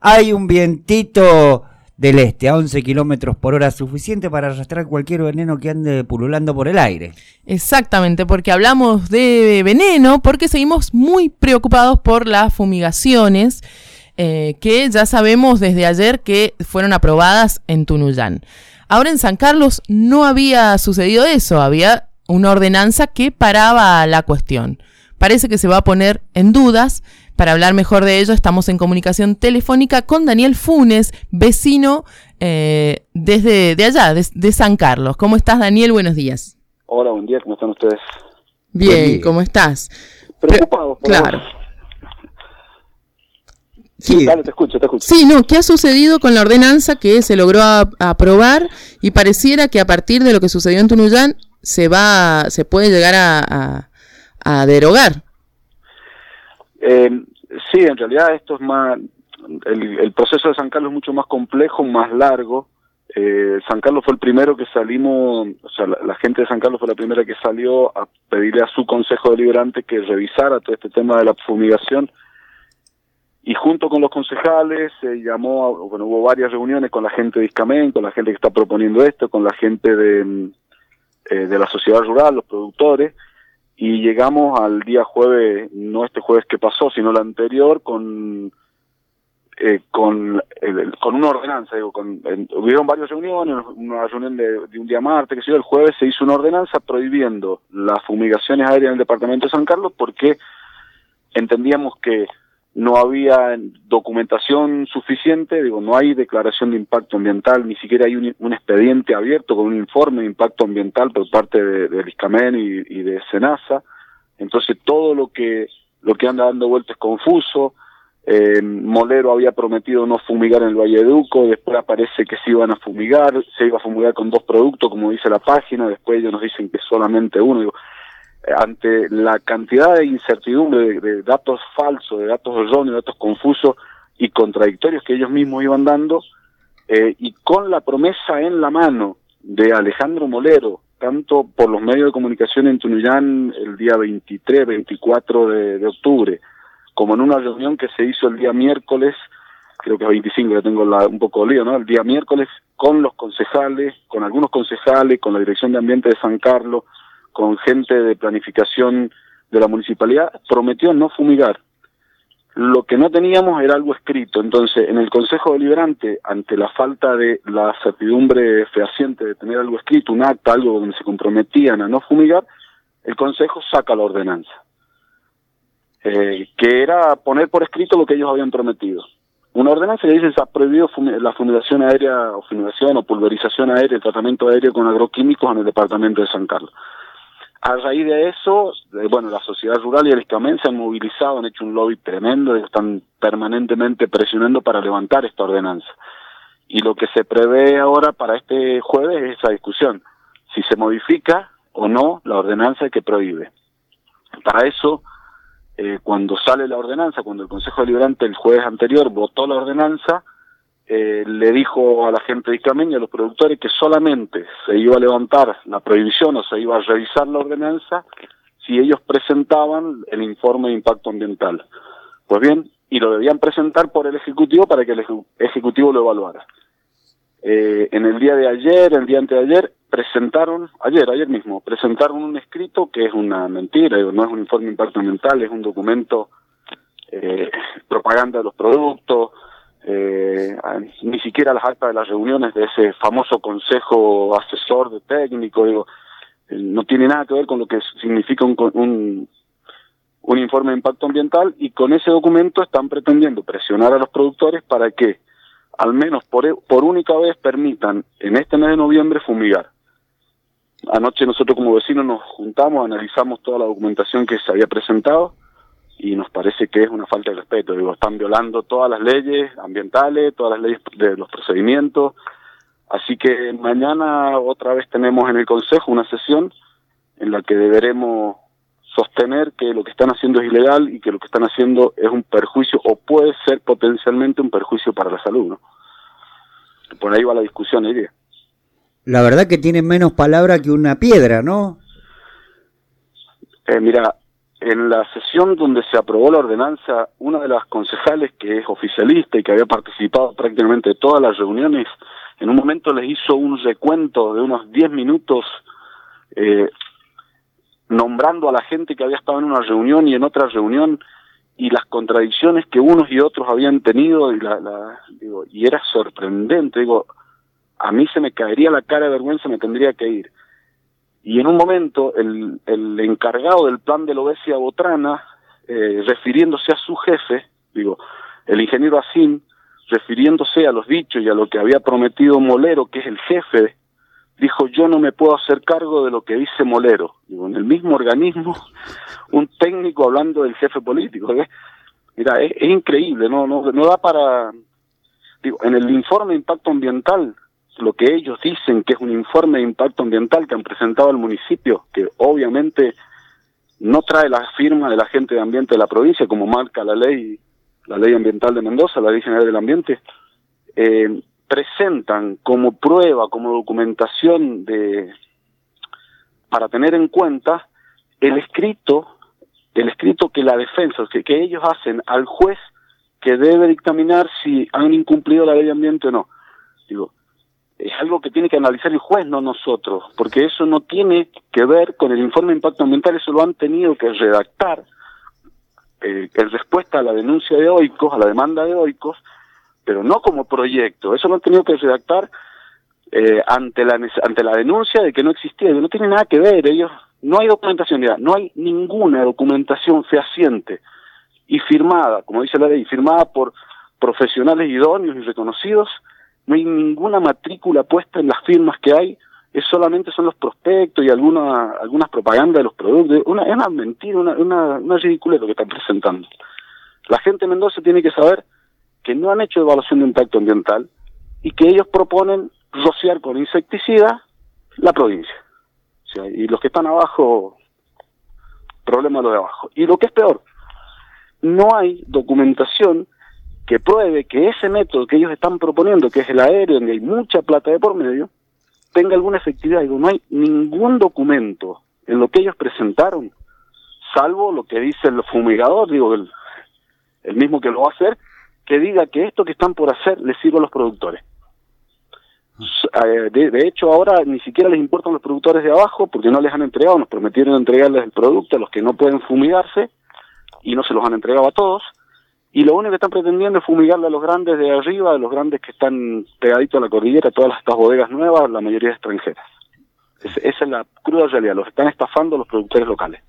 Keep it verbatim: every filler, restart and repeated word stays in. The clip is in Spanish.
hay un vientito del este a once kilómetros por hora, suficiente para arrastrar cualquier veneno que ande pululando por el aire. Exactamente, porque hablamos de veneno, porque seguimos muy preocupados por las fumigaciones, eh, que ya sabemos desde ayer que fueron aprobadas en Tunuyán. Ahora en San Carlos no había sucedido eso, había una ordenanza que paraba la cuestión. Parece que se va a poner en dudas. Para hablar mejor de ello, estamos en comunicación telefónica con Daniel Funes, vecino eh, desde de allá, de, de San Carlos. ¿Cómo estás, Daniel? Buenos días. Hola, buen día, ¿cómo están ustedes? Bien, ¿cómo estás? Preocupado. Por claro. Sí, sí, dale, te escucho, te escucho. Sí, no, ¿qué ha sucedido con la ordenanza que se logró a, a aprobar y pareciera que a partir de lo que sucedió en Tunuyán se va, se puede llegar a, a, a derogar? Eh, sí, en realidad esto es más, el, el proceso de San Carlos es mucho más complejo, más largo. Eh, San Carlos fue el primero que salimos, o sea, la, la gente de San Carlos fue la primera que salió a pedirle a su consejo deliberante que revisara todo este tema de la fumigación, y junto con los concejales se llamó, a, bueno, hubo varias reuniones con la gente de Iscamen, con la gente que está proponiendo esto, con la gente de, eh, de la sociedad rural, los productores, y llegamos al día jueves, no este jueves que pasó, sino el anterior, con eh, con el, con una ordenanza. Digo, con, en, hubieron varias reuniones, una reunión de, de un día martes, que sé yo, el jueves se hizo una ordenanza prohibiendo las fumigaciones aéreas en el departamento de San Carlos porque entendíamos que no había documentación suficiente, digo, no hay declaración de impacto ambiental, ni siquiera hay un, un expediente abierto con un informe de impacto ambiental por parte de, de Iscamen y, y de Senasa. Entonces todo lo que lo que anda dando vueltas es confuso. Eh, Molero había prometido no fumigar en el Valle de Uco, después aparece que se iban a fumigar, se iba a fumigar con dos productos, como dice la página, después ellos nos dicen que solamente uno. Digo, ante la cantidad de incertidumbre, de, de datos falsos, de datos erróneos, de datos confusos y contradictorios que ellos mismos iban dando, eh, y con la promesa en la mano de Alejandro Molero, tanto por los medios de comunicación en Tunuyán el día veintitrés, veinticuatro de, de octubre, como en una reunión que se hizo el día miércoles, creo que es veinticinco, ya tengo la, un poco lío, ¿no? El día miércoles con los concejales, con algunos concejales, con la Dirección de Ambiente de San Carlos, con gente de planificación de la municipalidad, prometió no fumigar. Lo que no teníamos era algo escrito. Entonces, en el Consejo Deliberante, ante la falta de la certidumbre fehaciente de tener algo escrito, un acta, algo donde se comprometían a no fumigar, el Consejo saca la ordenanza, eh, que era poner por escrito lo que ellos habían prometido. Una ordenanza que dice que se ha prohibido fumi- la fumigación aérea, o fumigación o pulverización aérea, el tratamiento aéreo con agroquímicos en el departamento de San Carlos. A raíz de eso, eh, bueno, la sociedad rural y el Iscamen se han movilizado, han hecho un lobby tremendo, y están permanentemente presionando para levantar esta ordenanza. Y lo que se prevé ahora para este jueves es esa discusión, si se modifica o no la ordenanza que prohíbe. Para eso, eh, cuando sale la ordenanza, cuando el Consejo Deliberante el jueves anterior votó la ordenanza, Eh, le dijo a la gente de Iscamen y a los productores que solamente se iba a levantar la prohibición o se iba a revisar la ordenanza si ellos presentaban el informe de impacto ambiental. Pues bien, y lo debían presentar por el Ejecutivo para que el eje- Ejecutivo lo evaluara. Eh, en el día de ayer, el día antes de ayer, presentaron, ayer, ayer mismo, presentaron un escrito que es una mentira, no es un informe de impacto ambiental, es un documento, eh, propaganda de los productos. Eh, ni siquiera las actas de las reuniones de ese famoso consejo asesor de técnico, digo, eh, no tiene nada que ver con lo que significa un, un, un informe de impacto ambiental, y con ese documento están pretendiendo presionar a los productores para que al menos por, por única vez permitan en este mes de noviembre fumigar. Anoche nosotros como vecinos nos juntamos, analizamos toda la documentación que se había presentado y nos parece que es una falta de respeto. Digo, están violando todas las leyes ambientales, todas las leyes de los procedimientos. Así que mañana otra vez tenemos en el Consejo una sesión en la que deberemos sostener que lo que están haciendo es ilegal y que lo que están haciendo es un perjuicio o puede ser potencialmente un perjuicio para la salud, ¿no? Por ahí va la discusión, diría. La verdad que tiene menos palabra que una piedra, ¿no? Eh, mira, en la sesión donde se aprobó la ordenanza, una de las concejales que es oficialista y que había participado prácticamente de todas las reuniones, en un momento les hizo un recuento de unos diez minutos eh, nombrando a la gente que había estado en una reunión y en otra reunión y las contradicciones que unos y otros habían tenido y, la, la, digo, y era sorprendente. Digo, a mí se me caería la cara de vergüenza, me tendría que ir. Y en un momento el, el encargado del plan de Lobesia Botrana, eh, refiriéndose a su jefe, digo, el ingeniero Asín, refiriéndose a los dichos y a lo que había prometido Molero, que es el jefe, dijo, yo no me puedo hacer cargo de lo que dice Molero. Digo, en el mismo organismo, un técnico hablando del jefe político. ¿Ves? Mira, es, es increíble, no, no, no da para... Digo, en el informe de impacto ambiental, lo que ellos dicen que es un informe de impacto ambiental que han presentado al municipio, que obviamente no trae la firma de la gente de ambiente de la provincia, como marca la ley, la ley ambiental de Mendoza, la ley general del ambiente, eh, presentan como prueba, como documentación de para tener en cuenta el escrito, el escrito que la defensa, que, que ellos hacen al juez que debe dictaminar si han incumplido la ley de ambiente o no. Digo, es algo que tiene que analizar el juez, no nosotros, porque eso no tiene que ver con el informe de impacto ambiental, eso lo han tenido que redactar eh, en respuesta a la denuncia de Oikos, a la demanda de Oikos, pero no como proyecto, eso lo han tenido que redactar eh, ante la ante la denuncia de que no existía, no tiene nada que ver, ellos, no hay documentación, ya, no hay ninguna documentación fehaciente y firmada, como dice la ley, firmada por profesionales idóneos y reconocidos. No hay ninguna matrícula puesta en las firmas que hay, es solamente son los prospectos y alguna, algunas propagandas de los productos. Una, es una mentira, una, una, una ridiculez lo que están presentando. La gente de Mendoza tiene que saber que no han hecho evaluación de impacto ambiental y que ellos proponen rociar con insecticida la provincia. O sea, y los que están abajo, problema de los de abajo. Y lo que es peor, no hay documentación que pruebe que ese método que ellos están proponiendo, que es el aéreo, donde hay mucha plata de por medio, tenga alguna efectividad. Digo, no hay ningún documento en lo que ellos presentaron, salvo lo que dice el fumigador, digo, el, el mismo que lo va a hacer, que diga que esto que están por hacer les sirve a los productores. De, de hecho, ahora ni siquiera les importan los productores de abajo, porque no les han entregado, nos prometieron entregarles el producto a los que no pueden fumigarse, y no se los han entregado a todos. Y lo único que están pretendiendo es fumigarle a los grandes de arriba, a los grandes que están pegaditos a la cordillera, todas estas bodegas nuevas, la mayoría extranjeras. Es, esa es la cruda realidad, los están estafando los productores locales.